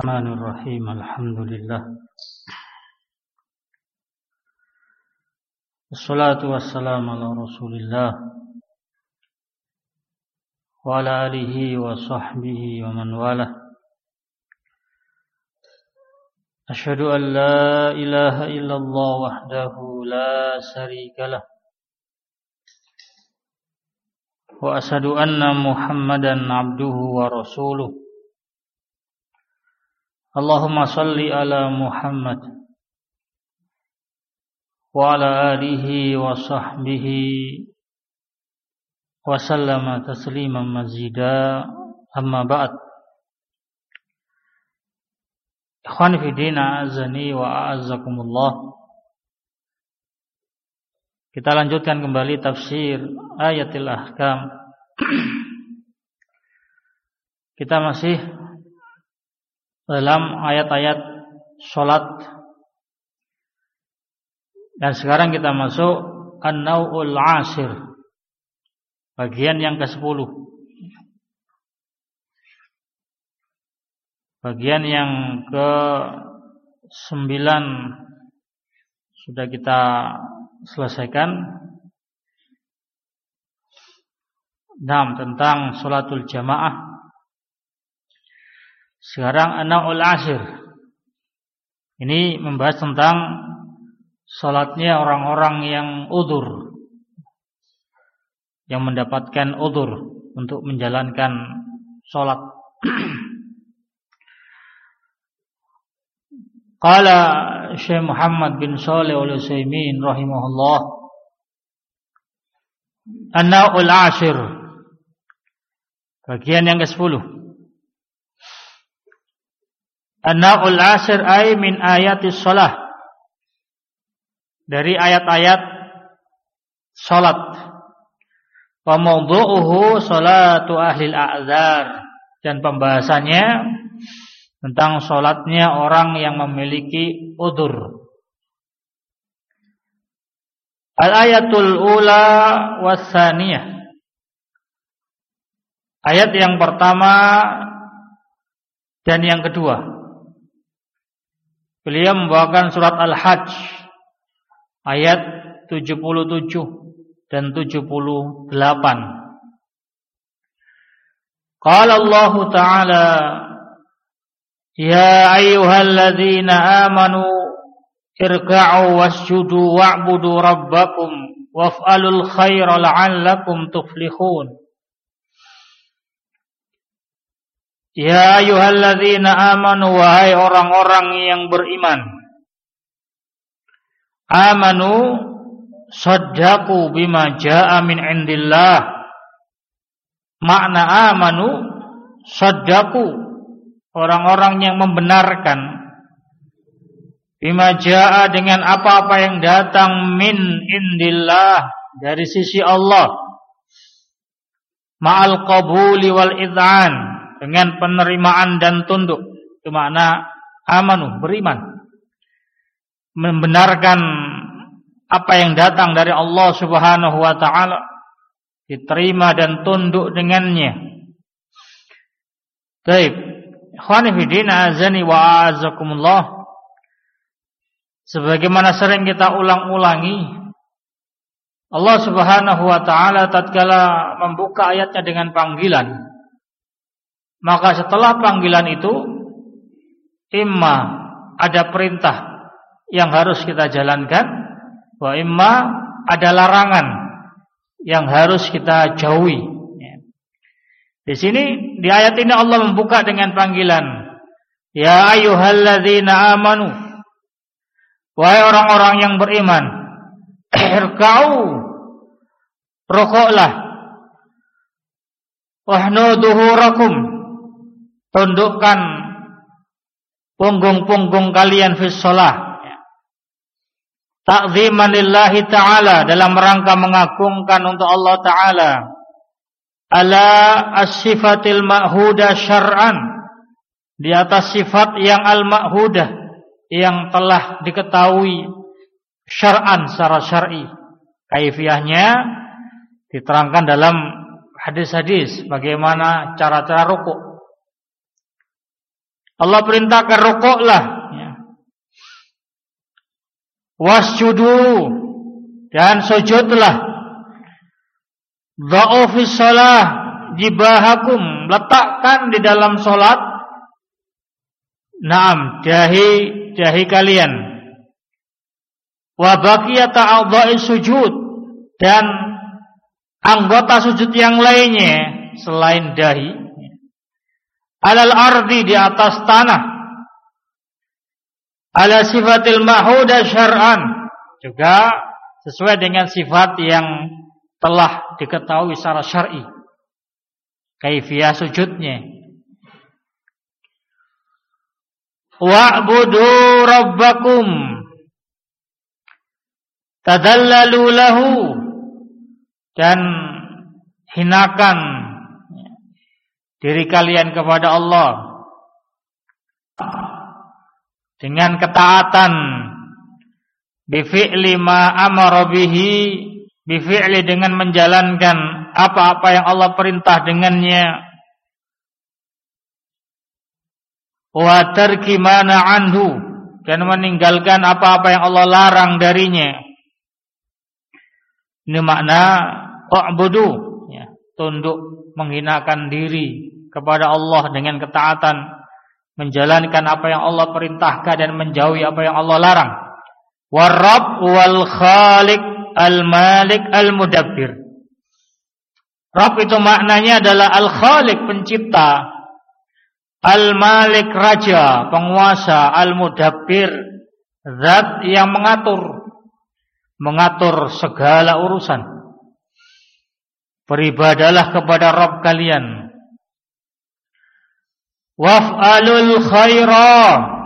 Bismillahirrahmanirrahim. Alhamdulillah. Wassalatu wassalamu ala Rasulillah wa ala alihi wa sahbihi wa man walah. Asyhadu an la ilaha illallah wahdahu la syarika lah. Wa asyhadu anna Muhammadan abduhu wa rasuluh. Allahumma salli ala Muhammad wa ala alihi wa sahbihi wa sallama tasliman mazida, amma ba'd. Ikhwan fi din, a'azzani wa a'azzakumullah. Kita lanjutkan kembali tafsir ayatil ahkam. Kita masih dalam ayat-ayat sholat, dan sekarang kita masuk an-naw'ul ashir, bagian yang ke-10. Bagian yang ke-9 sudah kita selesaikan. Tentang sholatul jamaah. Sekarang an-naw'ul ashir. Ini membahas tentang salatnya orang-orang yang udzur, yang mendapatkan udzur untuk menjalankan salat. Qala Syekh Muhammad bin Shalih Al-Utsaimin rahimahullah, an-naw'ul ashir, bagian yang ke-10. An-naw'ul ashir ay min ayatis shalah, dari ayat-ayat salat. Wa mawdu'uhu salatu ahlil a'dzar, dan pembahasannya tentang salatnya orang yang memiliki udzur. Al-ayatul ula was tsaniyah, ayat yang pertama dan yang kedua. Beliau membawakan surat Al-Hajj ayat 77 dan 78. Qala Allah Ta'ala, ya ayyuhalladzina amanu irka'u wasjudu wa'budu rabbakum waf'alul khaira la'allakum tuflihun. Ya ayyuhalladzina amanu, wahai orang-orang yang beriman. Amanu saddaqu bima jaa'a min indillah. Makna amanu, saddaqu, orang-orang yang membenarkan, bima jaa'a, dengan apa-apa yang datang, min indillah, dari sisi Allah, ma'al qabuli wal id'an, dengan penerimaan dan tunduk. Itu makna amanu, beriman, membenarkan apa yang datang dari Allah Subhanahu wa ta'ala, diterima dan tunduk dengannya. Baik, ikhwani fiddin, azani wa a'azakumullah. Sebagaimana sering kita ulang-ulangi, Allah Subhanahu wa ta'ala tatkala membuka ayatnya dengan panggilan, maka setelah panggilan itu imma ada perintah yang harus kita jalankan, wa imma ada larangan yang harus kita jauhi. Di sini, di ayat ini Allah membuka dengan panggilan, ya ayyuhalladzina amanu, wahai orang-orang yang beriman, irka'u, rukuklah, wahnu duhurakum, tundukkan punggung-punggung kalian fi shalah, ta'ziman lillahi ta'ala, dalam rangka mengagungkan untuk Allah Ta'ala, ala as-sifatil ma'hudah syar'an, di atas sifat yang al-ma'hudah, yang telah diketahui syar'an, secara syar'i. Kaifiyahnya diterangkan dalam hadis-hadis bagaimana cara-cara rukuk. Allah perintahkan rukuklah, ya. Wasjudu, dan sujudlah. Dha'u fis shalah jibahakum, letakkan di dalam salat, naam, dahi kalian. Wa baqiyata a'dha'i sujud, dan anggota sujud yang lainnya selain dahi, alal ardi, di atas tanah, ala sifatil ma'huda syar'an, juga sesuai dengan sifat yang telah diketahui secara syar'i, kaifiyah sujudnya. Wa'budu rabbakum tadallalu lahu, dan hinakan diri kalian kepada Allah dengan ketaatan, bifi'li ma amara bihi, bifi'li, dengan menjalankan apa-apa yang Allah perintah dengannya, wa tarki ma anhu, dan meninggalkan apa-apa yang Allah larang darinya. Ini makna u'budu, ya, tunduk, menghinakan diri kepada Allah dengan ketaatan, menjalankan apa yang Allah perintahkan dan menjauhi apa yang Allah larang. War-Rabb wal Khaliq al-Malik al-Mudabbir. Rabb itu maknanya adalah Al-Khaliq, pencipta, Al-Malik, raja, penguasa, Al-Mudabbir, zat yang mengatur segala urusan. Beribadalah kepada Rabb kalian. Waf'alul khaira,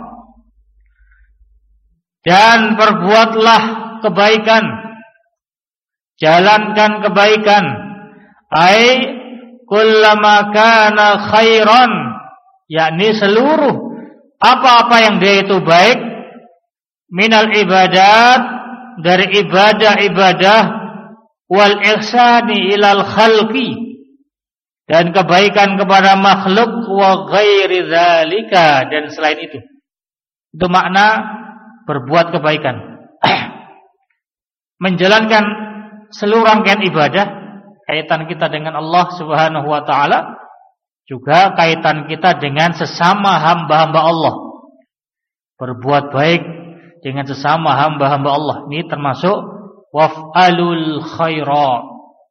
dan berbuatlah kebaikan, jalankan kebaikan. Ai kullama kana khairan, yakni seluruh apa-apa yang dia itu baik, minal ibadat, dari ibadah-ibadah, wal ihsani ilal khalqi, dan kebaikan kepada makhluk, wa ghairi dzalika, dan selain itu. Itu makna berbuat kebaikan. Menjalankan seluruh rangkaian ibadah, kaitan kita dengan Allah Subhanahu wa taala, juga kaitan kita dengan sesama hamba-hamba Allah. Berbuat baik dengan sesama hamba-hamba Allah, ini termasuk waf'alul khaira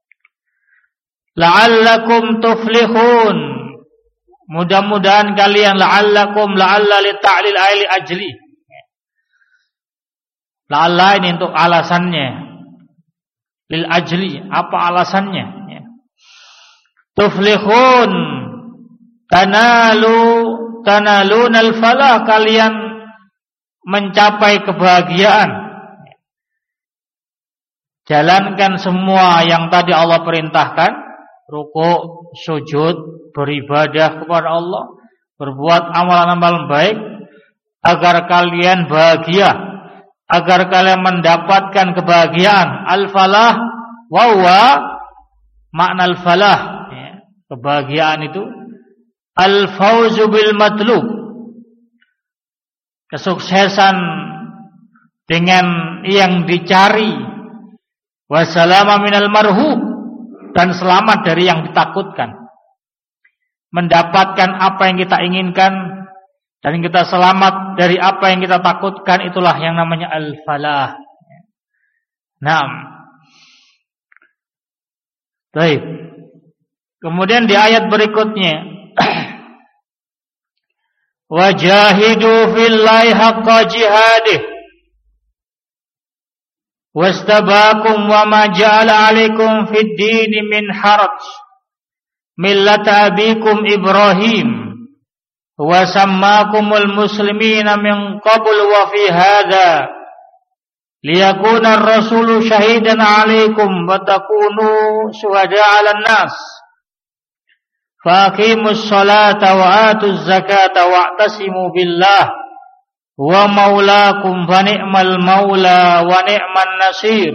la'allakum tuflihun, mudah-mudahan kalian, la'allakum, la'alla li ta'lil aili ajli, la'alla ini untuk alasannya, lil ajli, apa alasannya, ya. Tuflihun, tanalunal falah, kalian mencapai kebahagiaan. Jalankan semua yang tadi Allah perintahkan, rukuk, sujud, beribadah kepada Allah, berbuat amalan-amalan baik, agar kalian bahagia, agar kalian mendapatkan kebahagiaan. Al-falah wa huwa makna al-falah, ya. Kebahagiaan itu al-fauzu bil matlub, kesuksesan dengan yang dicari, wasalama minal marhub, dan selamat dari yang ditakutkan. Mendapatkan apa yang kita inginkan dan kita selamat dari apa yang kita takutkan, itulah yang namanya al-falah. Naam. Baik. Kemudian di ayat berikutnya, wajahidu fillahi haqqa jihadih wastabakum wa ma ja'ala 'alaikum fid din min haraj millata abikum Ibrahim wa sammakumul muslimina min qabl wa fi hadha liyakuna ar-rasulu shahidan 'alaikum wa takunu syuhada'a 'alan nas faqimus salata wa atuz zakata wa'tasimu billah wa maulakum fa ni'mal maula wa ni'man nasir.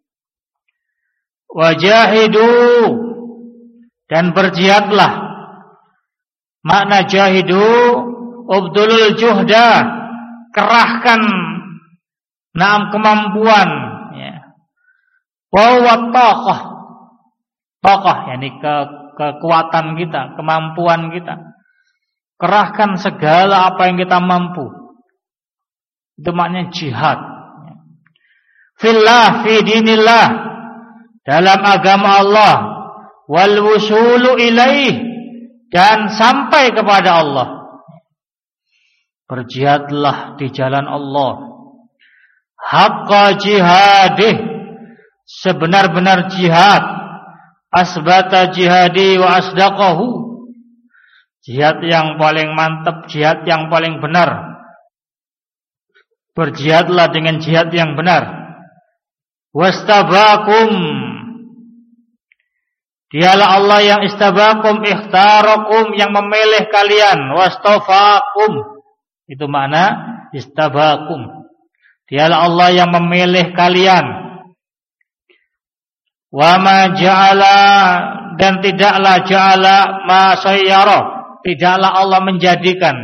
Wajahidu, dan berjihadlah. Makna jahidu ubdulul juhda, kerahkan kemampuan, ya. Wa taqah, yakni kekuatan kita, kemampuan kita. Kerahkan segala apa yang kita mampu. Itu maknanya jihad. Fillah, fi dinillah, dalam agama Allah, wal wusulu ilaih, dan sampai kepada Allah. Berjihadlah di jalan Allah, haqqa jihadih, sebenar-benar jihad, asbata jihadi wa asdaqahu, jihad yang paling mantap, jihad yang paling benar. Berjihadlah dengan jihad yang benar. Wastabakum, dialah Allah yang istabakum, ikhtarakum, yang memilih kalian. Wastafakum, itu makna istabakum. Dialah Allah yang memilih kalian. Wa ma ja'ala, dan tidaklah ja'ala ma sayyara, tidaklah Allah menjadikan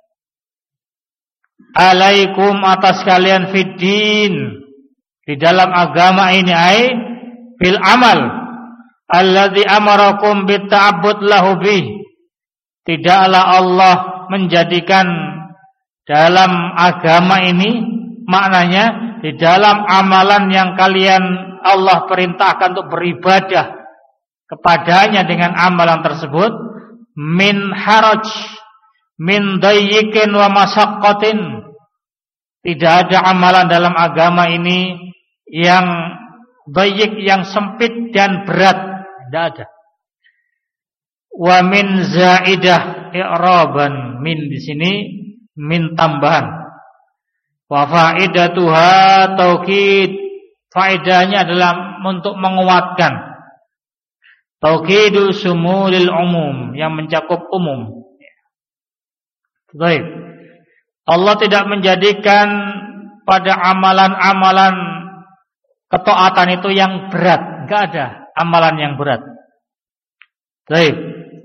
alaikum, atas kalian, fiddin, di dalam agama ini, ai fil amal alladzi amarakum bitta'abbud lahu bih, tidaklah Allah menjadikan dalam agama ini, maknanya di dalam amalan yang kalian Allah perintahkan untuk beribadah kepadanya dengan amalan tersebut, min haraj, min dayyikin wa masyaqqatin, tidak ada amalan dalam agama ini yang dayyik, yang sempit dan berat, tidak ada. Wa min zaidah, i'raban, min di sini min tambahan. Wa faidatuha taukid, faedahnya adalah untuk menguatkan. Taukidu sumulil umum, yang mencakup umum. Baik. Allah tidak menjadikan pada amalan-amalan ketaatan itu yang berat, enggak ada amalan yang berat. Baik.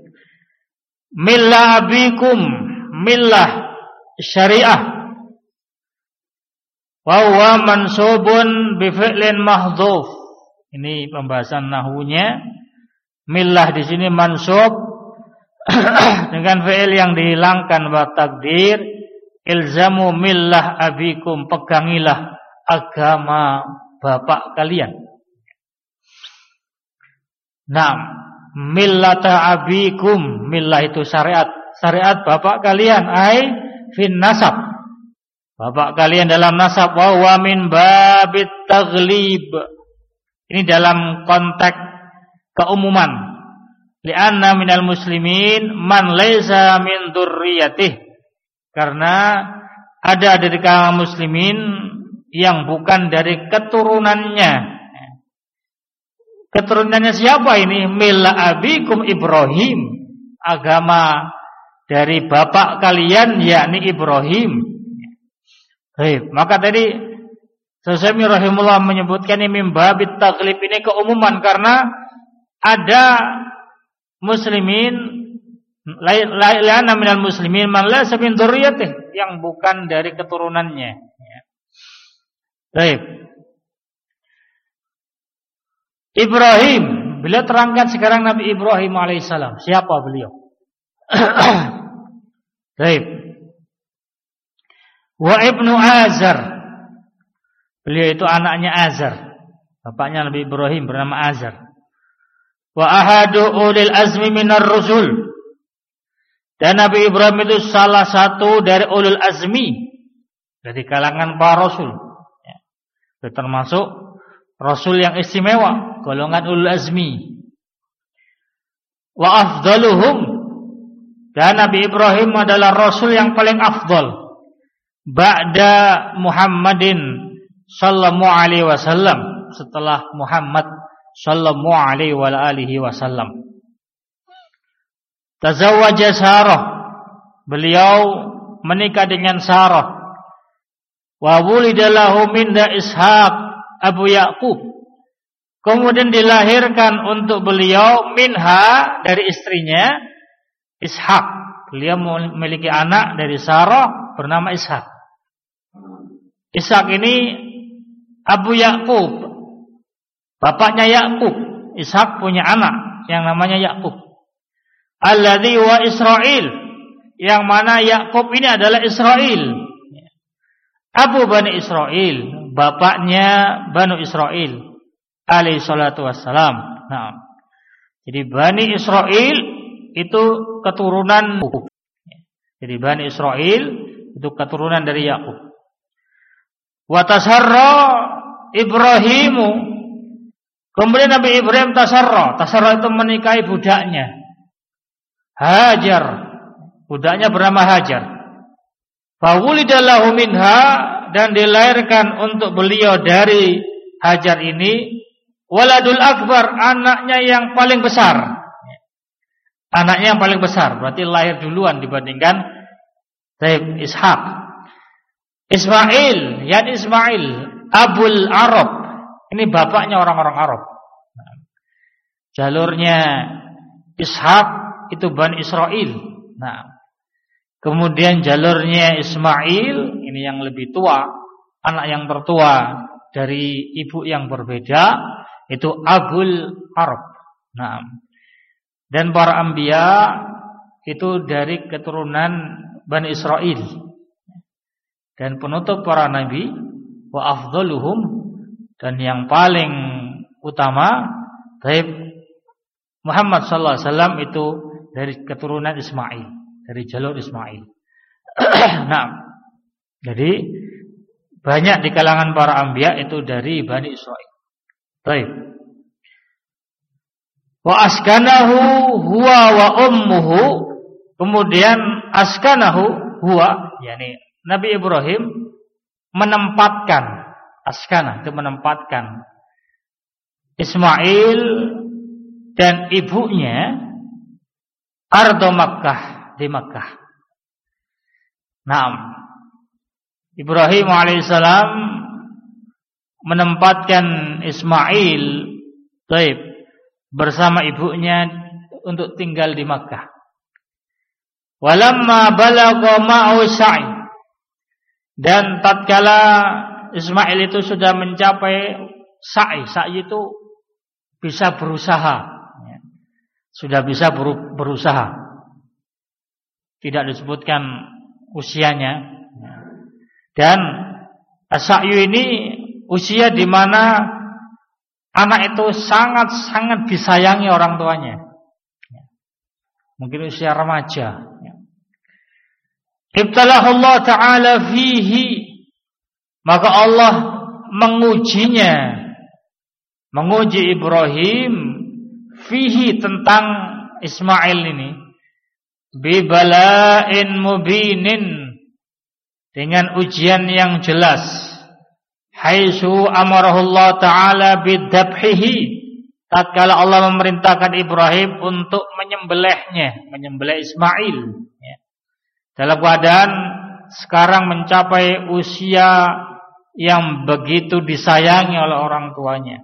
Millah abikum, millah syariah. Wa huwa mansubun bi fi'lin mahdhuf. Ini pembahasan nahwunya. Millah di sini mansub dengan fi'il yang dihilangkan, wa takdir ilzamu millah abikum, pegangilah agama bapak kalian. Naam, millata abikum, millah itu syariat, syariat bapak kalian, ai fin nasab, bapak kalian dalam nasab. Wa huwa min babit taghlib, ini dalam konteks keumuman. Li'anna minal muslimin man laisa min dzurriyyatih, karena ada dari kalangan muslimin yang bukan dari keturunannya. Keturunannya siapa ini? Milla abikum Ibrahim, agama dari bapak kalian yakni Ibrahim. Baik, maka tadi Syafi'i rahimahullah menyebutkan ini min babit taghlib, ini keumuman, karena ada muslimin, lainnya minal muslimin man la min dzurriyyatih, yang bukan dari keturunannya. Baik. Ibrahim, beliau terangkan sekarang Nabi Ibrahim alaihissalam. Siapa beliau? Baik. Wa ibnu Azar, beliau itu anaknya Azar, bapaknya Nabi Ibrahim bernama Azar. Wa ahadu ulil azmi minar rusul, dan Nabi Ibrahim itu salah satu dari ulul azmi, dari kalangan para rasul, ya. Termasuk rasul yang istimewa, golongan ulul azmi. Wa afdaluhum, dan Nabi Ibrahim adalah rasul yang paling afdal ba'da Muhammadin sallallahu alaihi wasallam, setelah Muhammad sallallahu alaihi wa alihi wasallam. Tazawwaja Sarah, beliau menikah dengan Sarah. Wa wulida lahu minda Ishaq Abu Yaqub, kemudian dilahirkan untuk beliau minha, dari istrinya, Ishaq, beliau memiliki anak dari Sarah bernama Ishak. Ishak ini Abu Yakub, bapaknya Yakub. Ishak punya anak yang namanya Yakub. Alladzi wa Israil, yang mana Yakub ini adalah Israil. Abu Bani Israil, bapaknya Banu Israil alaihi salatu wassalam. Nah, jadi Bani Israil itu keturunan Yakub. Jadi Bani Israil itu keturunan dari Yakub. Wa tasarra Ibrahimu, kemudian Nabi Ibrahim tasarra itu menikahi budaknya Hajar. Budaknya bernama Hajar. Fa wulidalahu minha, dan dilahirkan untuk beliau dari Hajar ini waladul akbar, anaknya yang paling besar. Anaknya yang paling besar, berarti lahir duluan dibandingkan Ishak. Ismail, Ismail Abul Arab, ini bapaknya orang-orang Arab. Jalurnya Ishak itu Bani Israil. Nah, kemudian jalurnya Ismail ini yang lebih tua, anak yang tertua dari ibu yang berbeda, itu Abul Arab. Nah, dan para anbiya itu dari keturunan Bani Israil. Dan penutup para nabi wa afdaluhum, dan yang paling utama Muhammad sallallahu alaihi wasallam itu dari keturunan Ismail, dari jalur Ismail. Nah, jadi banyak di kalangan para anbiya itu dari Bani Israil. Baik. Wa askanahu huwa wa ummuhu, kemudian askanahu huwa, yakni Nabi Ibrahim menempatkan, askana itu menempatkan Ismail dan ibunya ardo Makkah, di Makkah. Naam, Ibrahim alaihissalam menempatkan Ismail bersama ibunya untuk tinggal di Makkah. Walamma balagha ma'u sa'i, dan tatkala Ismail itu sudah mencapai sa'i itu bisa berusaha, sudah bisa berusaha. Tidak disebutkan usianya. Dan as-sa'yu ini usia di mana anak itu sangat-sangat disayangi orang tuanya. Mungkin usia remaja. Ibtalahullah ta'ala fihi, maka Allah mengujinya, menguji Ibrahim fihi, tentang Ismail ini, bibala'in mubinin, dengan ujian yang jelas. Haitsu amarahullah ta'ala bidabhihi, tatkala Allah memerintahkan Ibrahim untuk menyembelih Ismail, dalam keadaan sekarang mencapai usia yang begitu disayangi oleh orang tuanya.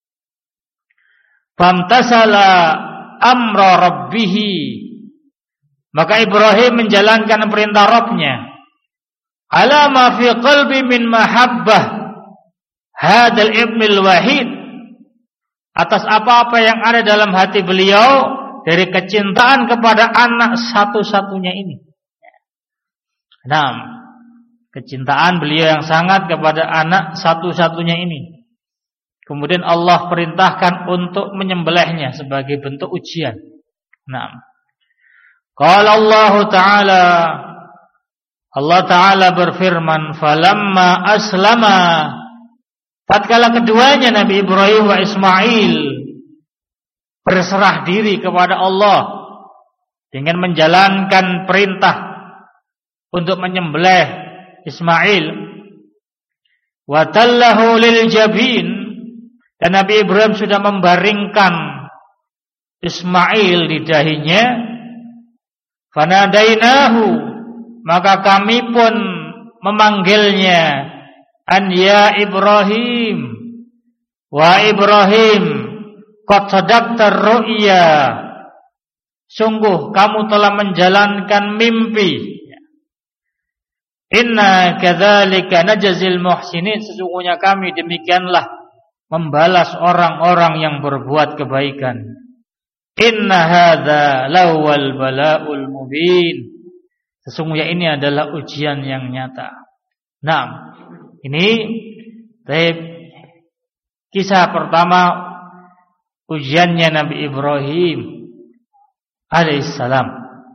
Famtasala amra rabbihi, maka Ibrahim menjalankan perintah Rabbnya. Ala ma fi qalbi min mahabbah hadal ibnil wahid, atas apa-apa yang ada dalam hati beliau dari kecintaan kepada anak satu-satunya ini. Nah, kecintaan beliau yang sangat kepada anak satu-satunya ini. Kemudian Allah perintahkan untuk menyembelihnya sebagai bentuk ujian. Nah, qala Allah Ta'ala berfirman, falamma aslama, tatkala keduanya Nabi Ibrahim wa Ismail berserah diri kepada Allah dengan menjalankan perintah untuk menyembelih Ismail, wa tallahu lil jabin, dan Nabi Ibrahim sudah membaringkan Ismail di dahinya, fanadainahu, maka kami pun memanggilnya, an ya Ibrahim, wa Ibrahim qad sadaqta ru'ya, sungguh kamu telah menjalankan mimpi. Inna kadzalika najzil muhsinin, sesungguhnya kami demikianlah membalas orang-orang yang berbuat kebaikan. Inna hadza lawal balaul mubin, sesungguhnya ini adalah ujian yang nyata. Nah, ini kisah pertama ujiannya Nabi Ibrahim alaihissalam.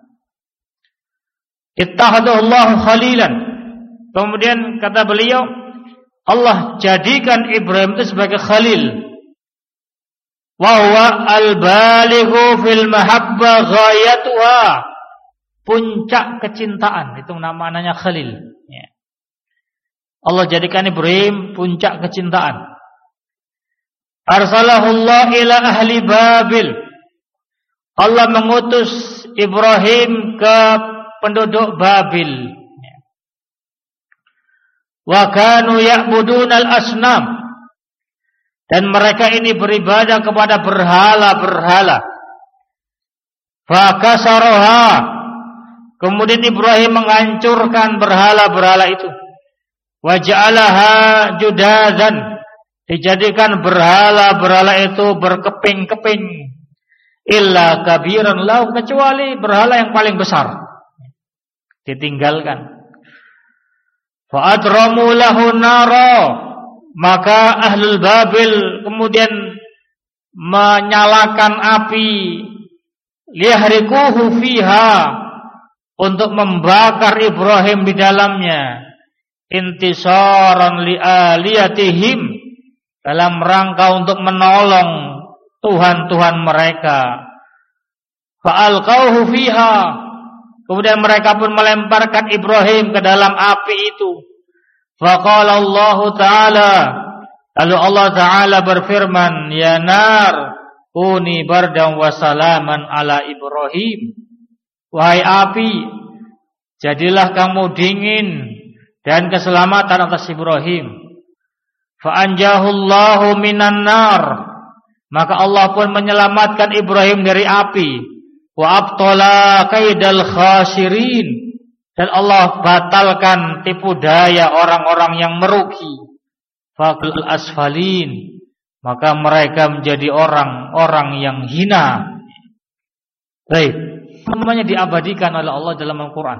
Ittakhadallahu khalilan. Kemudian kata beliau, Allah jadikan Ibrahim itu sebagai khalil. Wa huwa al-balighu fil mahabbah ghayatuha. Puncak kecintaan, itu namanya khalil. Allah jadikan Ibrahim puncak kecintaan. Arsalahullah ila ahli Babil. Allah mengutus Ibrahim ke penduduk Babil. Wa kanu ya'budunal asnam, dan mereka ini beribadah kepada berhala-berhala. Fa kasaroha, kemudian Ibrahim menghancurkan berhala-berhala itu. Wa ja'alaha judazan, dijadikan berhala-berhala itu berkeping-keping. Illa kabiran lahu, kecuali berhala yang paling besar ditinggalkan. Fa adramu lahu nara, maka ahlul Babil kemudian menyalakan api, liyahrikuhu fiha, untuk membakar Ibrahim di dalamnya, intisaran li'aliyatihim, dalam rangka untuk menolong Tuhan-Tuhan mereka. Fa'alqauhu fiha, kemudian mereka pun melemparkan Ibrahim ke dalam api itu. Faqala Allah Ta'ala, lalu Allah Ta'ala berfirman, ya nar kuni bardan wa salaman ala Ibrahim. Wahai api, jadilah kamu dingin dan keselamatan atas Ibrahim. Fa'anjahullahu minan nar, maka Allah pun menyelamatkan Ibrahim dari api. Wa abtala kaidal khasirin, dan Allah batalkan tipu daya orang-orang yang merugi. Faqul asfalin, maka mereka menjadi orang-orang yang hina. Baik, semuanya diabadikan oleh Allah dalam Al-Quran.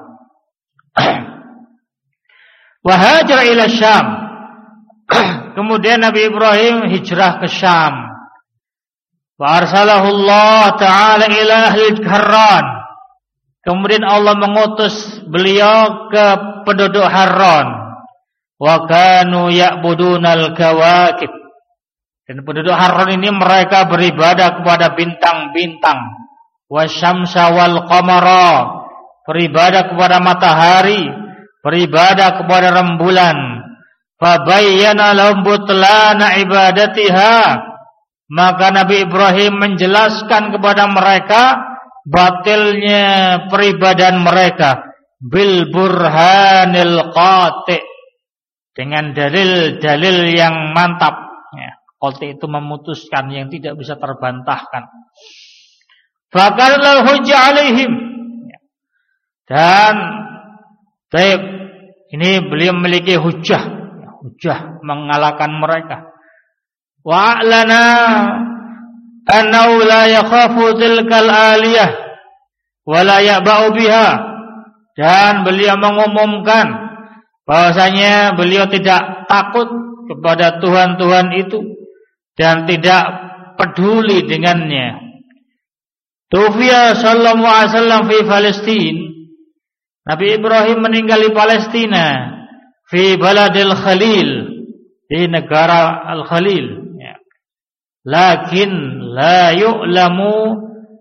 Wa hajara ila Syam, kemudian Nabi Ibrahim hijrah ke Syam. Wa arsalahu Allah Ta'ala ila ahli Harran, kemudian Allah mengutus beliau ke penduduk Harran. Wa kanu ya'budunal kawakib, dan penduduk Harran ini mereka beribadah kepada bintang-bintang. Wa syamsa wal qamara, beribadah kepada matahari, beribadah kepada rembulan. Fa bayyana lahum butlana ibadatiha, maka Nabi Ibrahim menjelaskan kepada mereka batilnya peribadahan mereka bil burhanil qati', dengan dalil-dalil yang mantap. Qati' itu memutuskan, yang tidak bisa terbantahkan. Fakalal hujjah alaihim, dan baik, ini beliau memiliki hujjah mengalahkan mereka. Wa a'lana annahu la yakhafu tilkal aliyah wa la ya'ba'u biha, dan beliau mengumumkan bahwasanya beliau tidak takut kepada Tuhan-Tuhan itu dan tidak peduli dengannya. Tufiya sallallahu alaihi wasallam fi Palestina, Nabi Ibrahim meninggal di Palestina, fi baladil Khalil, di negara Al-Khalil. Lakin la yu'lamu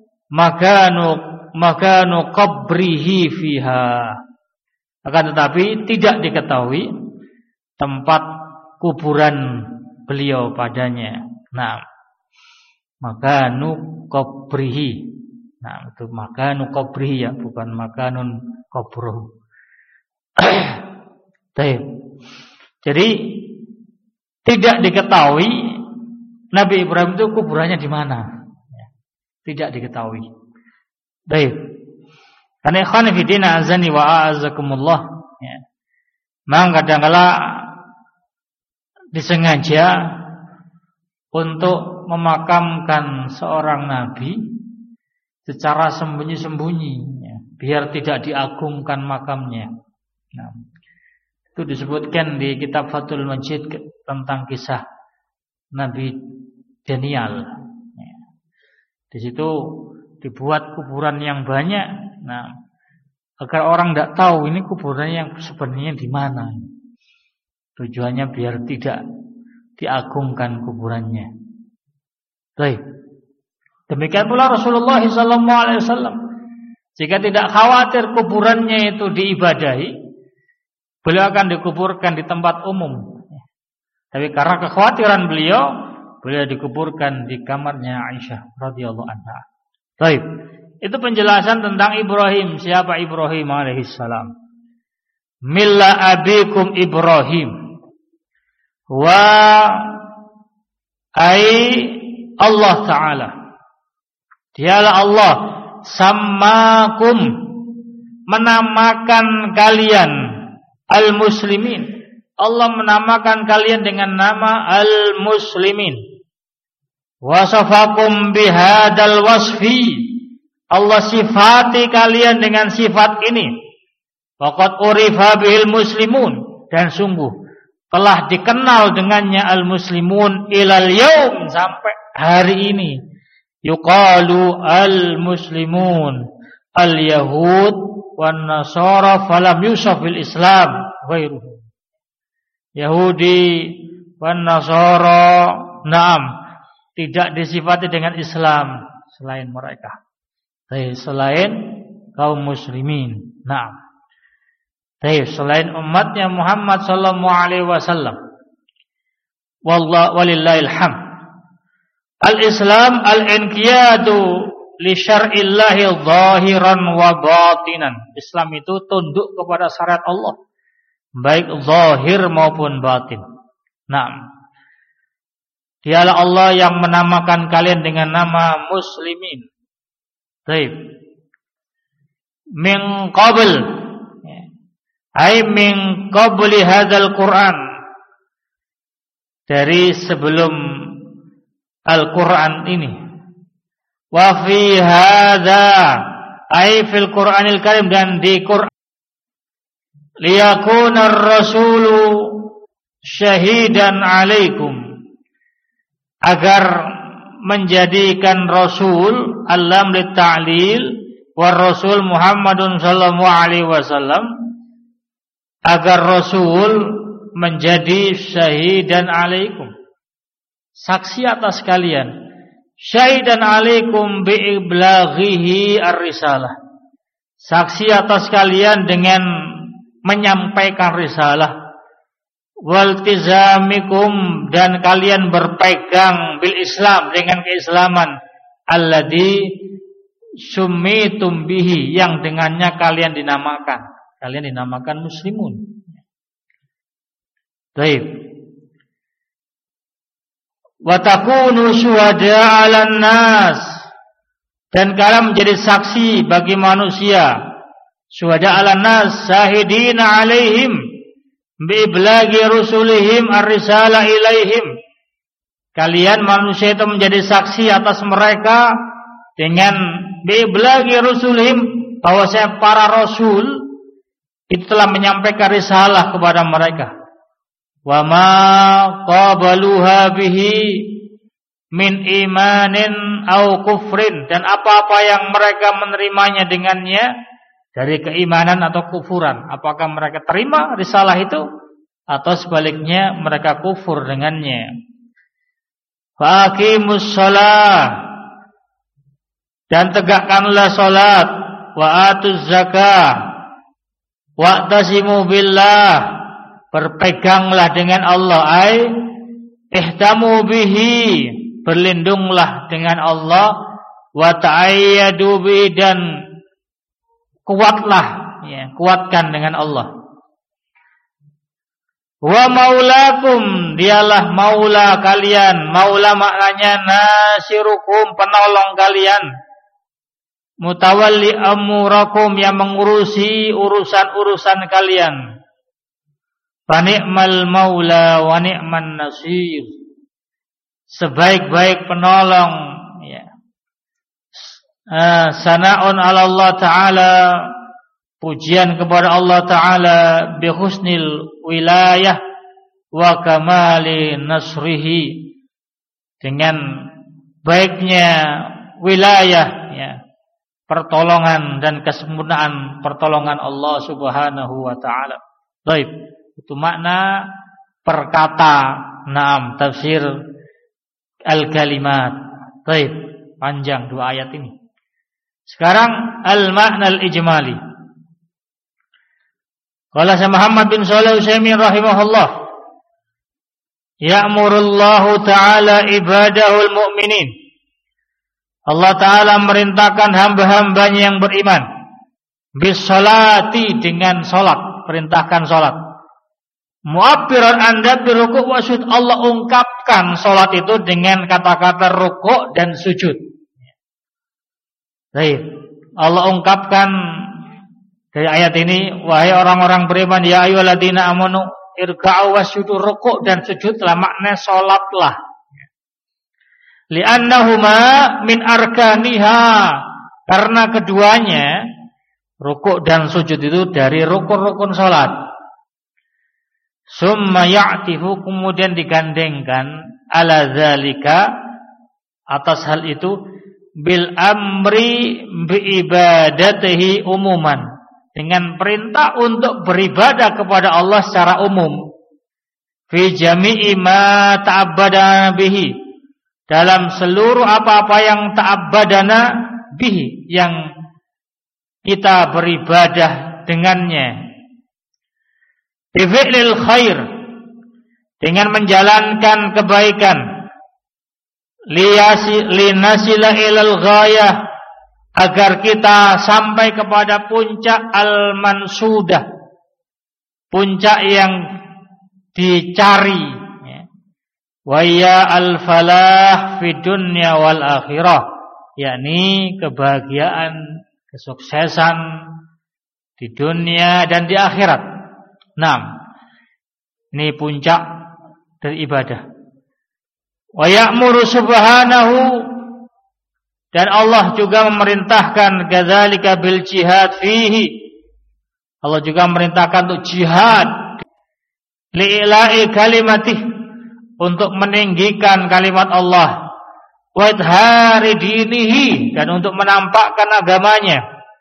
makanu qabrihi fiha, akan tetapi tidak diketahui tempat kuburan beliau padanya. Nah, makanu qabrihi. Nah, itu makanu qabrihi ya, bukan makanun qabruh. Jadi tidak diketahui Nabi Ibrahim itu kuburannya di mana, tidak diketahui. Baik. Karena ikhwan fillah azani wa a'azakumullah, ya. Memang kadang-kala disengaja untuk memakamkan seorang nabi secara sembunyi-sembunyi, ya, biar tidak diagungkan makamnya. Nah, itu disebutkan di kitab Fathul Majid tentang kisah Nabi Daniel. Ya. Di situ dibuat kuburan yang banyak. Nah, agar orang tidak tahu ini kuburannya yang sebenarnya di mana. Tujuannya biar tidak diagungkan kuburannya. Baik. Demikian pula Rasulullah SAW. Jika tidak khawatir kuburannya itu diibadahi, beliau akan dikuburkan di tempat umum. Tapi karena kekhawatiran beliau dikuburkan di kamarnya Aisyah radhiyallahu anha. Baik. Itu penjelasan tentang Ibrahim. Siapa Ibrahim alaihissalam? Milla abikum Ibrahim. Wa ai Allah Ta'ala. Dialah Allah sammakum, menamakan kalian al-muslimin. Allah menamakan kalian dengan nama al-muslimin. Wasafakum bihadal wasfi. Allah sifati kalian dengan sifat ini. Faqad urifa bihil muslimun, dan sungguh telah dikenal dengannya al-muslimun ilal yaum, sampai hari ini. Yuqalu al-muslimun al-yahud wan nasara falam yusaf fil Islam ghairuhu. Yahudi wan nasara, naam, tidak disifati dengan Islam selain mereka. Selain kaum muslimin. Naam. Selain umatnya Muhammad sallallahu alaihi wasallam. Walillahil hamd. Al-Islam al-inqiyadu li syar'illahi zahiran wa batinan. Islam itu tunduk kepada syariat Allah, baik zahir maupun batin. Naam. Dialah Allah yang menamakan kalian dengan nama muslimin. Baik. Min qabl, ay min qabli hadzal Quran, dari sebelum Al-Quran ini. Wa fi hadza, ay fil Quranil Karim, dan di Quran. Liyakuna ar-rasulu syahidan alaikum, agar menjadikan Rasul alam li ta'lil wa Rasul Muhammadun sallallahu alaihi wasallam, agar Rasul menjadi syahidan alaikum, saksi atas kalian, syahidan alaikum bi'iblaghihi ar-risalah, saksi atas kalian dengan menyampaikan risalah, waltizamikum, dan kalian berpegang bil Islam, dengan keislaman, alladzi summitum bihi, yang dengannya kalian dinamakan muslimun. Baik. Wa takunu syuhada 'alan nas, dan kalian menjadi saksi bagi manusia. Syuhada 'alan nas syahidina 'alaihim bi'iblagi rusulihim ar-risalah ilaihim. Kalian manusia itu menjadi saksi atas mereka dengan bi'iblagi rusulihim, bahwasanya para rasul itu telah menyampaikan risalah kepada mereka. Wa ma qabaluha bihi min imanin au kufrin, dan apa-apa yang mereka menerimanya dengannya dari keimanan atau kufuran. Apakah mereka terima risalah itu atau sebaliknya mereka kufur dengannya. Faqimus shalah, dan tegakkanlah salat, wa atuz zakah, wa'tasimu billah, berpeganglah dengan Allah, ai ihtamu bihi, berlindunglah dengan Allah, wa ta'ayyadu bihi, dan kuatlah, ya, kuatkan dengan Allah. Wa maulakum, dialah maula kalian. Maula maknanya nasirukum, penolong kalian. mutawalli amurakum, yang mengurusi urusan-urusan kalian. Fa ni'mal maula wa ni'man nasir, sebaik-baik penolong, ya. Sana'un 'ala Allah Ta'ala, pujian kepada Allah Ta'ala, bi husnil wilayah wa kamali nasrihi, dengan baiknya wilayah, ya, pertolongan dan kesempurnaan pertolongan Allah Subhanahu wa Ta'ala. Baik, itu makna perkata. Naam, tafsir al-kalimat. Baik, panjang dua ayat ini. Sekarang al-makna al-ijmali. Qala Muhammad bin Shalih Al-Utsaimin rahimahullah, ya'murullahu ta'ala ibadahul mu'minin. Allah Ta'ala merintahkan hamba-hambanya yang beriman bis salati, dengan salat, perintahkan salat. Mu'abbiran anda birukuk wa sujud, Allah ungkapkan salat itu dengan kata-kata rukuk dan sujud. Baik, Allah ungkapkan dari ayat ini, wahai orang-orang beriman, ya ayyuhalladzina amanu irka'u wasjudu, rukuk dan sujud telah makna salatlah. Li'annahuma min arkaniha, karena keduanya, rukuk dan sujud itu dari rukun-rukun salat. Summa ya'tifu, kemudian digandengkan, ala zalika, atas hal itu, bil amri bi ibadatihi umuman, dengan perintah untuk beribadah kepada Allah secara umum. Fi jami'i ma ta'abbadana bihi, dalam seluruh apa-apa yang ta'abbadana bihi, yang kita beribadah dengannya. Bi fi'lil khair, dengan menjalankan kebaikan. Linasila ilal ghayah, agar kita sampai kepada puncak al-mansudah, puncak yang dicari, ya. Wa ya al-falah fi dunya wal akhirah, yakni kebahagiaan, kesuksesan di dunia dan di akhirat. Nah, ini puncak dari ibadah. Wa ya'muru subhanahu, dan Allah juga memerintahkan kadzalika bil jihad fihi, Allah juga memerintahkan untuk jihad, li'ila'i kalimatih, untuk meninggikan kalimat Allah, wa idhari dinihi, dan untuk menampakkan agamanya.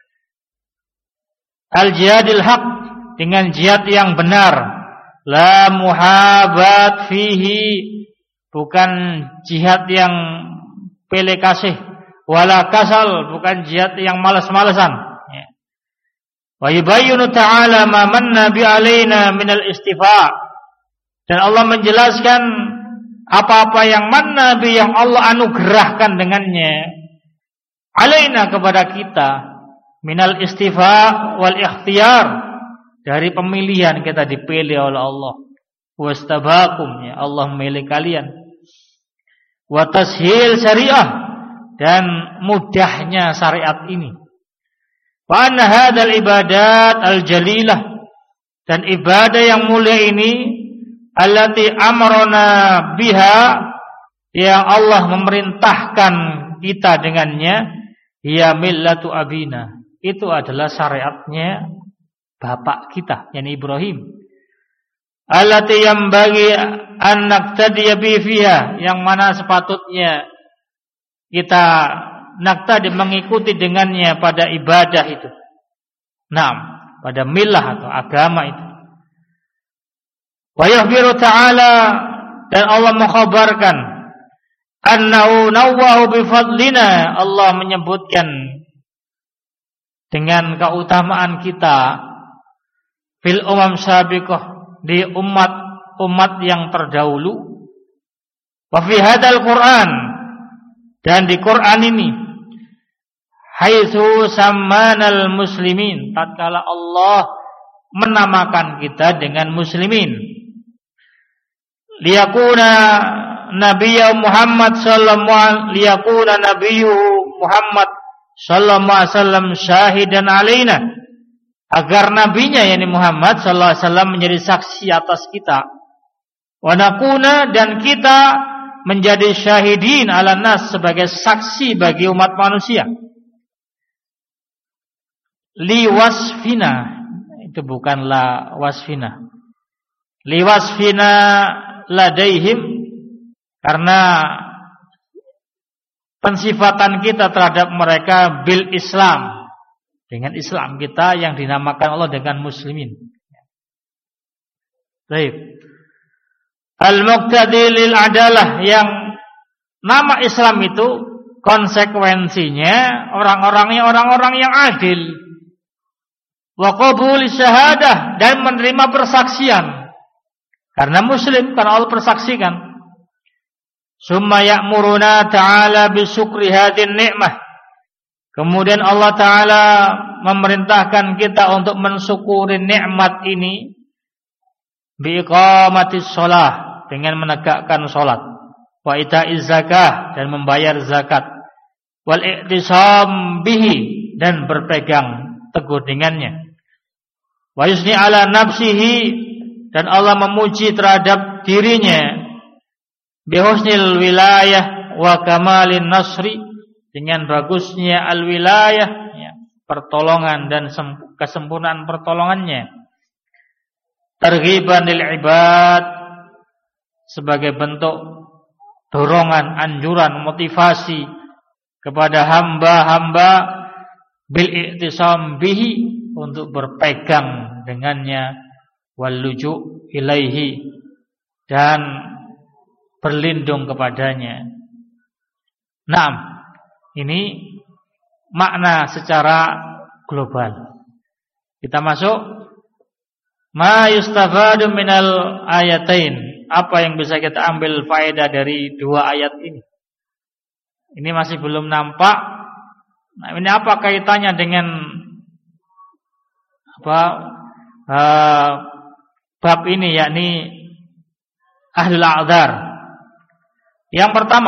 Al jihadil haq, dengan jihad yang benar, la muhabat fihi, bukan jihad yang pilih kasih, wala kasal, bukan jihad yang malas-malasan. Wa yubayyinu ta'ala ma manna bi alaina minal istifa, dan Allah menjelaskan apa-apa yang manna bi, yang Allah anugerahkan dengannya, alaina, kepada kita, minal istifa wal ikhtiyar, dari pemilihan, kita dipilih oleh Allah. Wastabakum, ya, Allah memilih kalian. Wa tashil syariah, dan mudahnya syariat ini. Wa anna hadzal ibadat al-jalilah, dan ibadah yang mulia ini, allati amarna biha, yang Allah memerintahkan kita dengannya, hiya millatu abina, itu adalah syariatnya bapak kita, yakni Ibrahim. Allati yang bagi anak tadi fiha, yang mana sepatutnya kita naktadi, mengikuti dengannya pada ibadah itu. Naam, pada milah atau agama itu. Wa yukhbiru ta'ala, dan Allah mengkhabarkan, annahu nawwahu bifadlina, Allah menyebutkan dengan keutamaan kita, fil sabiqah, di umat yang terdahulu. Wa fi hadzal Qur'an, dan di Quran ini, haitsu sammanal muslimin, tatkala Allah menamakan kita dengan muslimin. Liyakuna nabiyyu Muhammad sallallahu alaihi, liyakuna nabiyyu Muhammad sallallahu alaihi wasallam syahidan alaina, agar nabinya yakni Muhammad sallallahu alaihi wasallam menjadi saksi atas kita. Wa nakuna, dan kita menjadi syahidin ala nas, sebagai saksi bagi umat manusia. Li wasfina, itu bukanlah wasfina. Li wasfina ladaihim, karena pensifatan kita terhadap mereka bil Islam, dengan Islam kita yang dinamakan Allah dengan muslimin. Baik. Al-muqtadi lil adalah, yang nama Islam itu konsekuensinya orang-orang yang adil. Wa qabul syahadah, dan menerima persaksian. Karena muslim, karena Allah persaksikan. Summa ya'muruna ta'ala bisyukri hadin ni'mah. Kemudian Allah Ta'ala memerintahkan kita untuk mensyukuri nikmat ini biiqamatis shalah, dengan menegakkan salat, wa ita'iz zakah, dan membayar zakat, wal i'tisam bihi, dan berpegang teguh dengannya, wa yusni ala nafsihi, dan Allah memuji terhadap dirinya, bihusnil wilayah wa kamalin nasri, dengan bagusnya al-wilayah, ya, pertolongan dan kesempurnaan pertolongannya, targhiban lil ibad, sebagai bentuk dorongan, anjuran, motivasi kepada hamba-hamba, bil i'tisam bihi, untuk berpegang dengannya, wal luju' ilaihi, dan berlindung kepadanya. Naam, ini makna secara global. Kita masuk ma yustafadu minal ayatain, apa yang bisa kita ambil faedah dari dua ayat ini. Ini masih belum nampak. Nah, ini apa kaitannya dengan bab ini, yakni ahlul a'dzar. Yang pertama,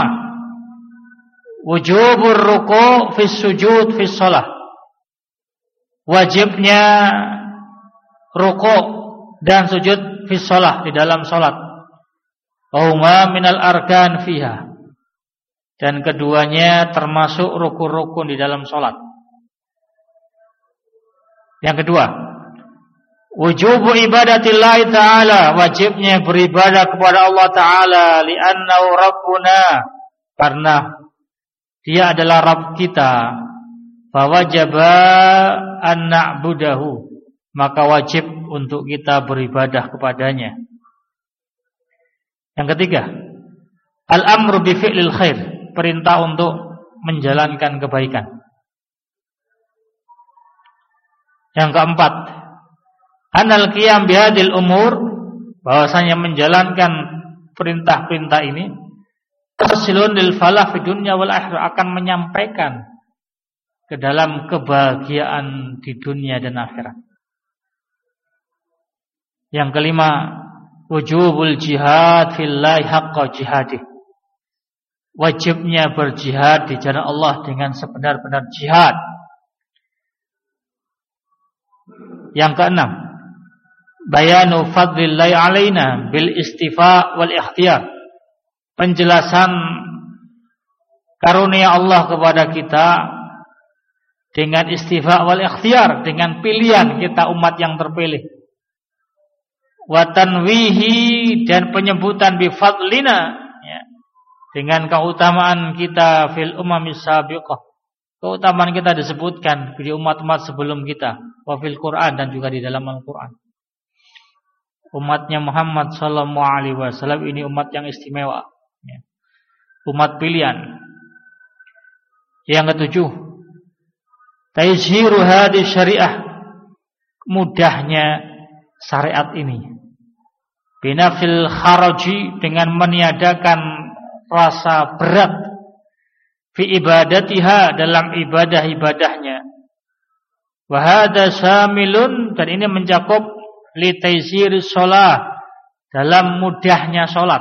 wujubur ruku' fis sujud fis shalah. Wajibnya ruku' dan sujud fis shalah, di dalam salat. Huma minal arkan fiha, dan keduanya termasuk rukun-rukun di dalam salat. Yang kedua, wujubu ibadatillahi ta'ala, wajibnya beribadah kepada Allah Ta'ala, li'annahu rabbuna, karena Dia adalah Rabb kita, fawajaba an na'budahu, maka wajib untuk kita beribadah kepadanya. Yang ketiga, al-amru bi fi'lil khair, perintah untuk menjalankan kebaikan. Yang keempat, anal qiyam bihadil umur, bahwasanya menjalankan perintah-perintah ini tasilun lil falah fid dunya wal akhirah, akan menyampaikan ke dalam kebahagiaan di dunia dan akhirat. Yang kelima, wujubul jihad fillahi haqqa jihadih, wajibnya berjihad di jalan Allah dengan sebenar-benar jihad. Yang keenam, bayanu fadlillahi alaina bil istifa wal ikhtiyar, penjelasan karunia Allah kepada kita dengan istifa wal ikhtiyar, dengan pilihan kita umat yang terpilih. Wa tanwihi, dan penyebutan bi fadlina, ya, dengan keutamaan kita fil umamis sabiqah, keutamaan kita disebutkan di umat-umat sebelum kita, wa fil Quran, dan juga di dalam Al-Quran. Umatnya Muhammad sallallahu alaihi wasallam ini umat yang istimewa, ya, umat pilihan. Yang ketujuh, tayshiru hadis syariah, mudahnya syariat ini, binafil kharaji, dengan meniadakan rasa berat, fi ibadatiha, dalam ibadah-ibadahnya, wa hadza syamilun, dan ini mencakup li taysyiris shalah, dalam mudahnya salat.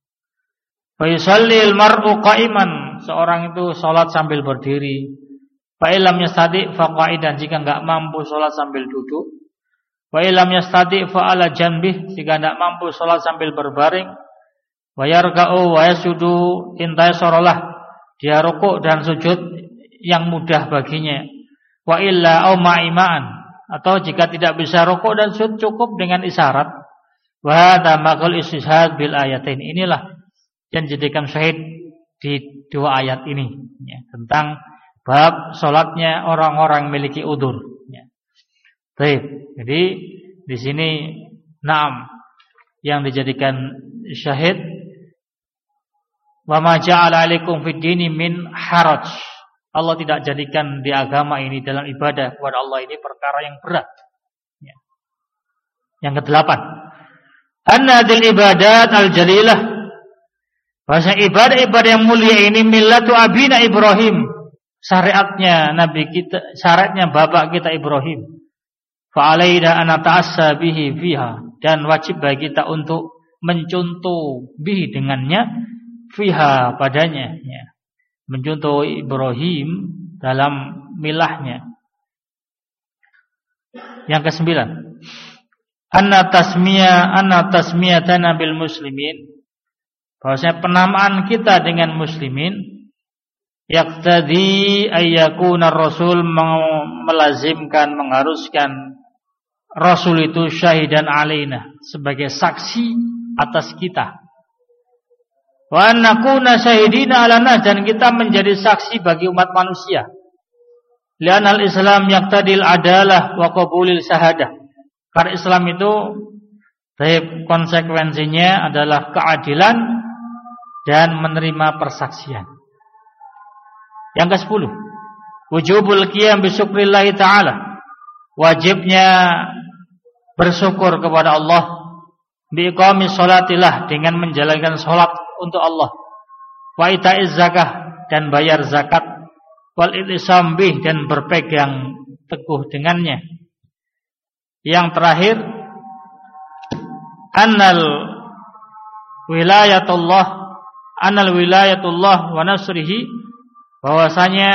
Fa yusallil mar'u qa'iman, seorang itu salat sambil berdiri, Fa illam yastati fa qa'idan, jika enggak mampu salat sambil duduk. Wa illam yastati fa ala janbih, jika enggak mampu salat sambil berbaring. Wa yarka'u wa yasjudu inta saralah, dia rukuk dan sujud yang mudah baginya. Wa illa au ma'ima'an, atau jika tidak bisa rukuk dan sujud cukup dengan isyarat. Wa hadza maqal istishhad bil ayatain, inilah yang jadikan syahid di dua ayat ini ya, tentang bab salatnya orang-orang memiliki udzur ya. Baik, jadi di sini na'am yang dijadikan syahid, wa ma ja'ala 'alaikum fid dini min haraj. Allah tidak jadikan di agama ini dalam ibadah kepada Allah ini perkara yang berat ya. Yang kedelapan, anna dzil ibadat al-jalilah, bahasa ibadah-ibadah yang mulia ini millatu abina Ibrahim, syariatnya nabi kita, syariatnya bapak kita Ibrahim. Fa alaina an nata'assa bihi fiha, dan wajib bagi kita untuk mencontoh bihi dengannya, fiha padanya ya. Mencontoh Ibrahim dalam milahnya. Yang kesembilan, anna tasmiyatana bil muslimin, bahwasanya penamaan kita dengan muslimin yaqtadi ayyakuna rasul, melazimkan, mengharuskan rasul itu syahidan alaina, sebagai saksi atas kita. Wa annakuna syahidina ala nas, dan kita menjadi saksi bagi umat manusia. Li'anal Islam yaqtadil adalah wa qabulil syahadah, karena Islam itu konsekuensinya adalah keadilan dan menerima persaksian. Yang ke-10, wujubul qiyam bi syukrillahi ta'ala, wajibnya bersyukur kepada Allah, bi iqamis sholatillah, dengan menjalankan salat untuk Allah, wa ita'iz zakah, dan bayar zakat, wal ittisam bih, dan berpegang teguh dengannya. Yang terakhir, annal wilayatullah wa nasrihi, bahwasanya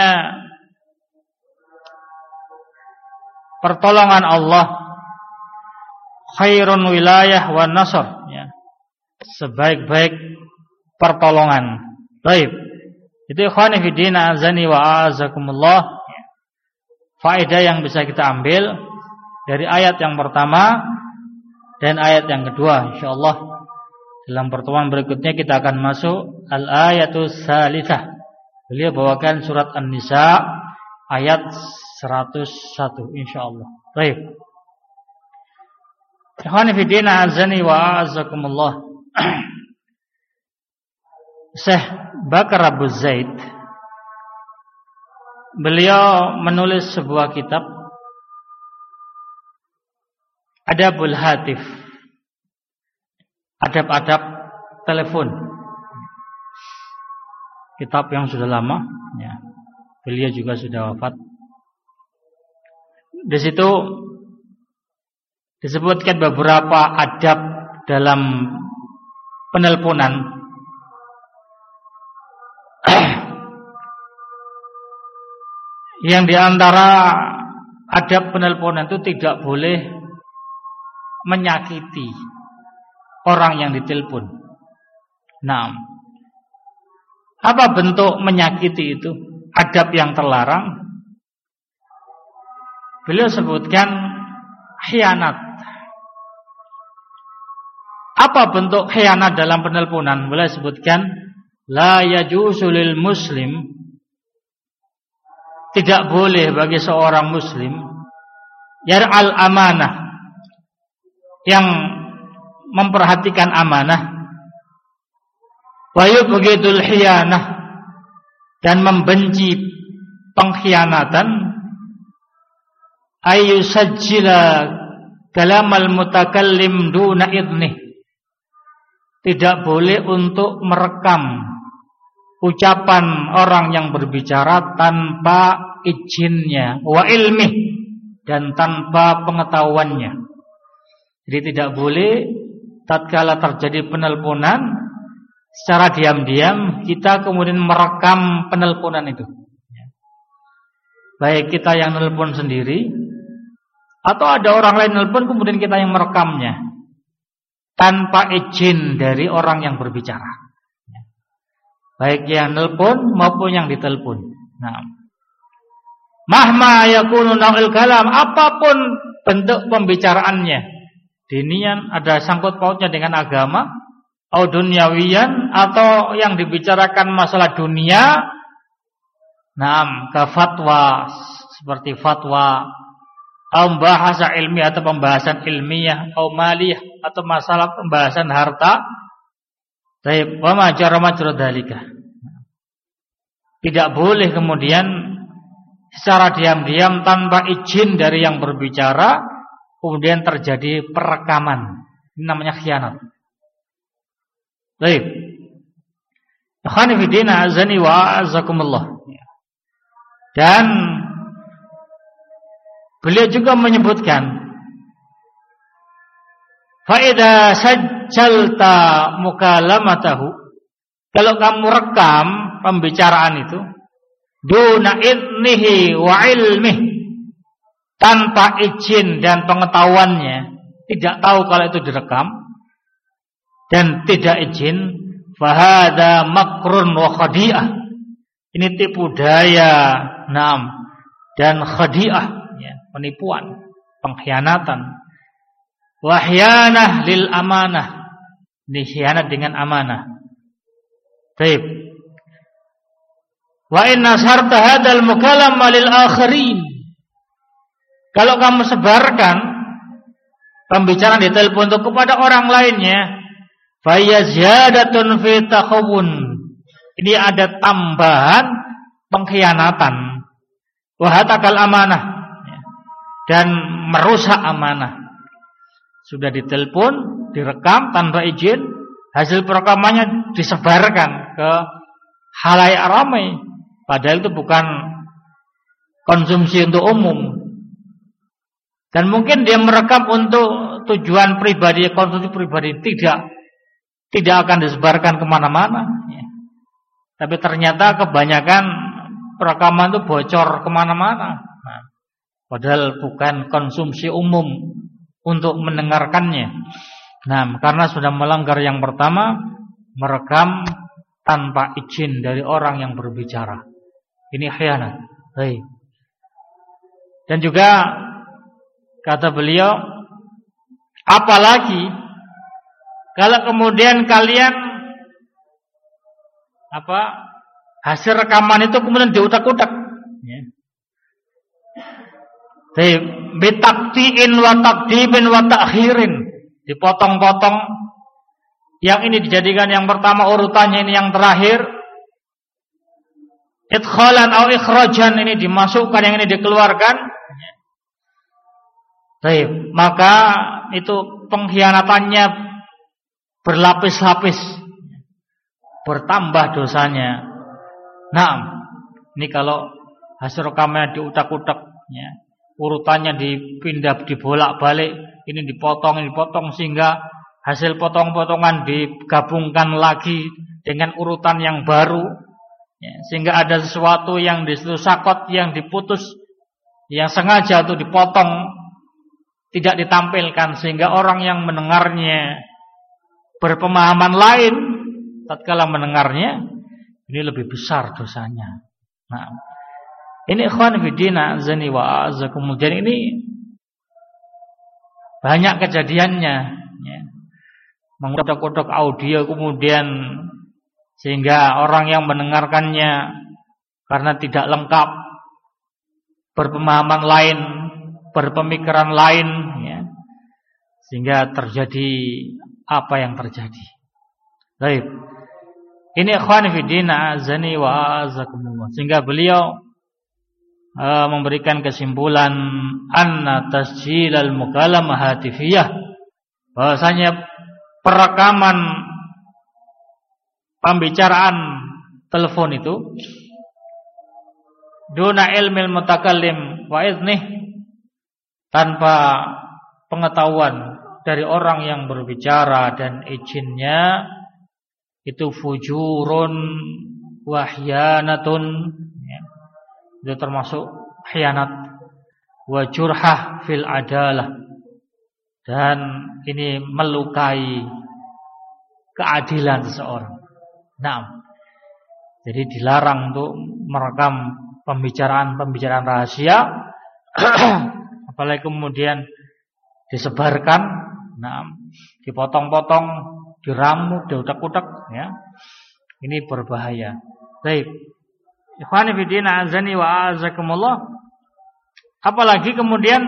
pertolongan Allah khairun wilayah wa nasr ya, sebaik-baik pertolongan. Baik. Itu ikhwan fillah azani wa azakumullah. Faedah yang bisa kita ambil dari ayat yang pertama dan ayat yang kedua, insyaallah dalam pertemuan berikutnya kita akan masuk al-ayatus salisah. Beliau bawakan surat An-Nisa ayat 101 insyaallah. Baik. Ikhwan fillah azani wa azakumullah. Syekh Bakar Abu Zaid, beliau menulis sebuah kitab Adabul Hatif, adab-adab telepon. Kitab yang sudah lama ya. Beliau juga sudah wafat. Di situ disebutkan beberapa adab dalam penelponan. Yang diantara adab penelponan itu tidak boleh menyakiti orang yang ditelepon. Nah, apa bentuk menyakiti itu? Adab yang terlarang. Beliau sebutkan khianat. Apa bentuk khianat dalam penelponan? Beliau sebutkan la yajuzu lil muslim, tidak boleh bagi seorang muslim yar'al amanah, yang memperhatikan amanah, wa yubghidul khiyanah, dan membenci pengkhianatan, ayyusajjila kalamal mutakallim duna idnih, tidak boleh untuk merekam ucapan orang yang berbicara tanpa izinnya, wa ilmih, dan tanpa pengetahuannya. Jadi tidak boleh tatkala terjadi penelponan secara diam-diam kita kemudian merekam penelponan itu. baik kita yang nelpon sendiri atau ada orang lain nelpon kemudian kita yang merekamnya tanpa izin dari orang yang berbicara, baik yang nelpon maupun yang ditelepon. Nah, mahma yakunu naw'il kalam, apapun bentuk pembicaraannya, dinian ada sangkut pautnya dengan agama, atau dunyawiyan, atau yang dibicarakan masalah dunia. Naam, ka fatwa, seperti fatwa, atau bahasa ilmiah atau pembahasan ilmiah, atau maliyah atau masalah pembahasan harta. Baik, wa ma jara majra dzalika. Tidak boleh kemudian secara diam-diam tanpa izin dari yang berbicara kemudian terjadi perekaman. Ini namanya khianat. Baik. Akhwani fi din, azani wa azakumullah. Dan beliau juga menyebutkan, fa idza sajjalta mukalamatahu, kalau kamu rekam pembicaraan itu duna idnihi wa ilmih, tanpa izin dan pengetahuannya, tidak tahu kalau itu direkam dan tidak izin, fahada makrun wa khadi'ah, ini tipu daya, naam, dan khadi'ah, ya, penipuan, pengkhianatan, wahyanah lil amanah, ini khianat dengan amanah. Baik. Wa inna sarta hadal mukalama lil akhirin, kalau kamu sebarkan pembicaraan di telepon itu kepada orang lainnya, fayaziyadatun fi takhawun, ini ada tambahan pengkhianatan, wa hatakal amanah, dan merusak amanah. Sudah ditelepon, direkam tanpa izin, hasil perekamannya disebarkan ke khalayak ramai, padahal itu bukan konsumsi untuk umum. Dan mungkin dia merekam untuk tujuan pribadi, konsumsi pribadi, tidak akan disebarkan kemana-mana, ya. Tapi ternyata kebanyakan perekaman itu bocor kemana-mana, nah, padahal bukan konsumsi umum untuk mendengarkannya. Nah, karena sudah melanggar yang pertama, merekam tanpa izin dari orang yang berbicara, ini khianat. Baik. Dan juga kata beliau, apalagi kalau kemudian kalian hasil rekaman itu kemudian diutak-utak, ya. Bitaktiin wa takdibin wa takhirin, dipotong-potong, yang ini dijadikan yang pertama urutannya, ini yang terakhir, idkhalan atau ikhrajan, ini dimasukkan, yang ini dikeluarkan. Baik, maka itu pengkhianatannya berlapis-lapis, bertambah dosanya. Nah, ini kalau hasil rekamannya diutak-utak, ya, urutannya dipindah, dibolak-balik, ini dipotong, sehingga hasil potong-potongan digabungkan lagi dengan urutan yang baru, ya, sehingga ada sesuatu yang disitu sakot, yang diputus, yang sengaja itu dipotong, tidak ditampilkan, sehingga orang yang mendengarnya berpemahaman lain tatkala mendengarnya, ini lebih besar dosanya. Nah, ini ikhwan fillah azani wa azakum, jadi ini banyak kejadiannya, ya. Mengutak-utak audio kemudian sehingga orang yang mendengarkannya karena tidak lengkap, berpemahaman lain, berpemikiran lain, ya, sehingga terjadi apa yang terjadi. Baik. Ini ikhwan fillah azani wa azakumullah, sehingga beliau memberikan kesimpulan anna tasjilal mukalamah hatifiyah, bahwasanya perekaman pembicaraan telepon itu duna ilmil mutakallim wa idnih, tanpa pengetahuan dari orang yang berbicara dan izinnya, itu fujurun wahyanatun, ya, itu termasuk khianat, wa jurhah fil adalah, dan ini melukai keadilan seseorang. Nah, jadi dilarang untuk merekam pembicaraan rahasia, apalagi kemudian disebarkan, nah, dipotong-potong, diramu, diutak-utak, ya. Ini berbahaya. Baik. Ikhwani fi din, azani wa azakumullah. Apalagi kemudian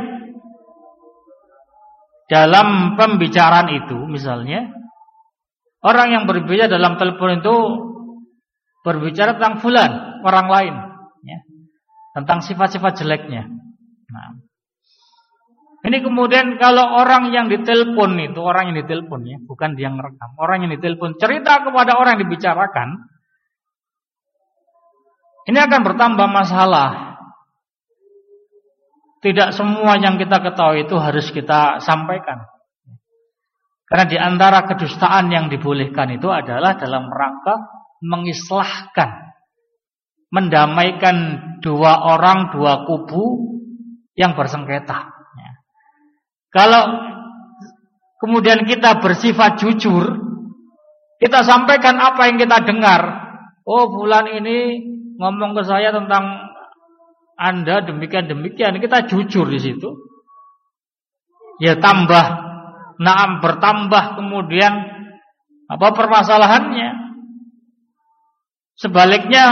dalam pembicaraan itu, misalnya orang yang berbicara dalam telepon itu berbicara tentang fulan, orang lain, ya, tentang sifat-sifat jeleknya. Nah, ini kemudian kalau orang yang ditelepon itu, orang yang ditelepon, ya, bukan dia yang merekam, orang yang ditelepon cerita kepada orang yang dibicarakan, ini akan bertambah masalah. Tidak semua yang kita ketahui itu harus kita sampaikan. Karena di antara kedustaan yang dibolehkan itu adalah dalam rangka mengislahkan, mendamaikan dua orang, dua kubu yang bersengketa. Kalau kemudian kita bersifat jujur, kita sampaikan apa yang kita dengar. Oh, fulan ini ngomong ke saya tentang Anda demikian-demikian, kita jujur di situ. Ya bertambah kemudian apa permasalahannya. Sebaliknya,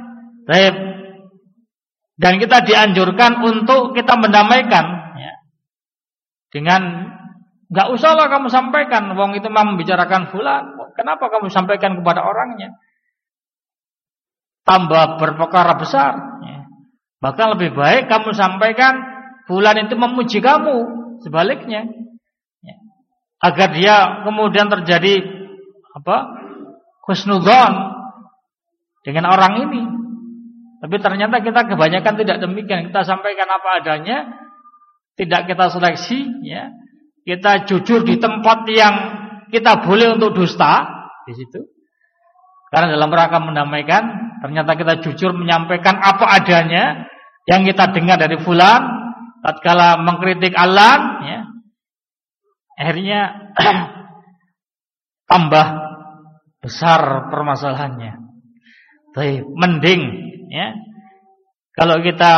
dan kita dianjurkan untuk kita mendamaikan, ya, dengan nggak usahlah kamu sampaikan, wong itu mau membicarakan fulan, kenapa kamu sampaikan kepada orangnya? Tambah berperkara besar, ya. Bahkan lebih baik kamu sampaikan fulan itu memuji kamu, sebaliknya, ya, agar dia kemudian terjadi husnudzon dengan orang ini. Tapi ternyata kita kebanyakan tidak demikian. Kita sampaikan apa adanya, tidak kita seleksi, ya. Kita jujur di tempat yang kita boleh untuk dusta di situ. Karena dalam rangka mendamaikan, ternyata kita jujur menyampaikan apa adanya yang kita dengar dari fulan tatkala mengkritik Allah, ya. Akhirnya tambah besar permasalahannya. Baik, mending, ya, kalau kita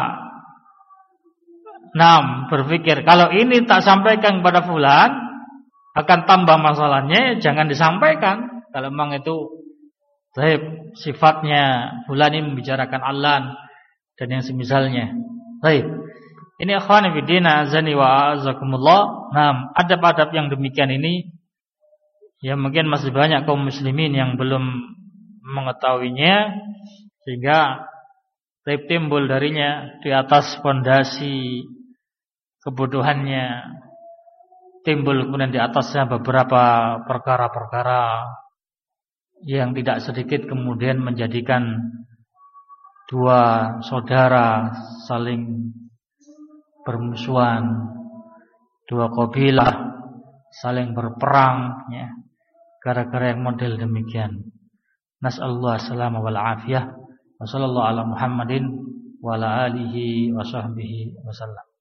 berpikir kalau ini tak sampaikan kepada fulan akan tambah masalahnya, jangan disampaikan. Kalau memang itu sifatnya fulan ini membicarakan Allah dan yang semisalnya. Baik. Ini akhwani fillah azani wa azakumullah. Adab-adab yang demikian ini ya mungkin masih banyak kaum muslimin yang belum mengetahuinya, sehingga timbul darinya di atas fondasi kebodohannya, timbul kemudian di atasnya beberapa perkara-perkara yang tidak sedikit kemudian menjadikan dua saudara saling bermusuhan, dua kabilah saling berperang, ya, gara-gara yang model demikian. Nas'alullah salama wal afiyah. Wa sallallahu ala Muhammadin wa ala alihi wa sahbihi wa sallam.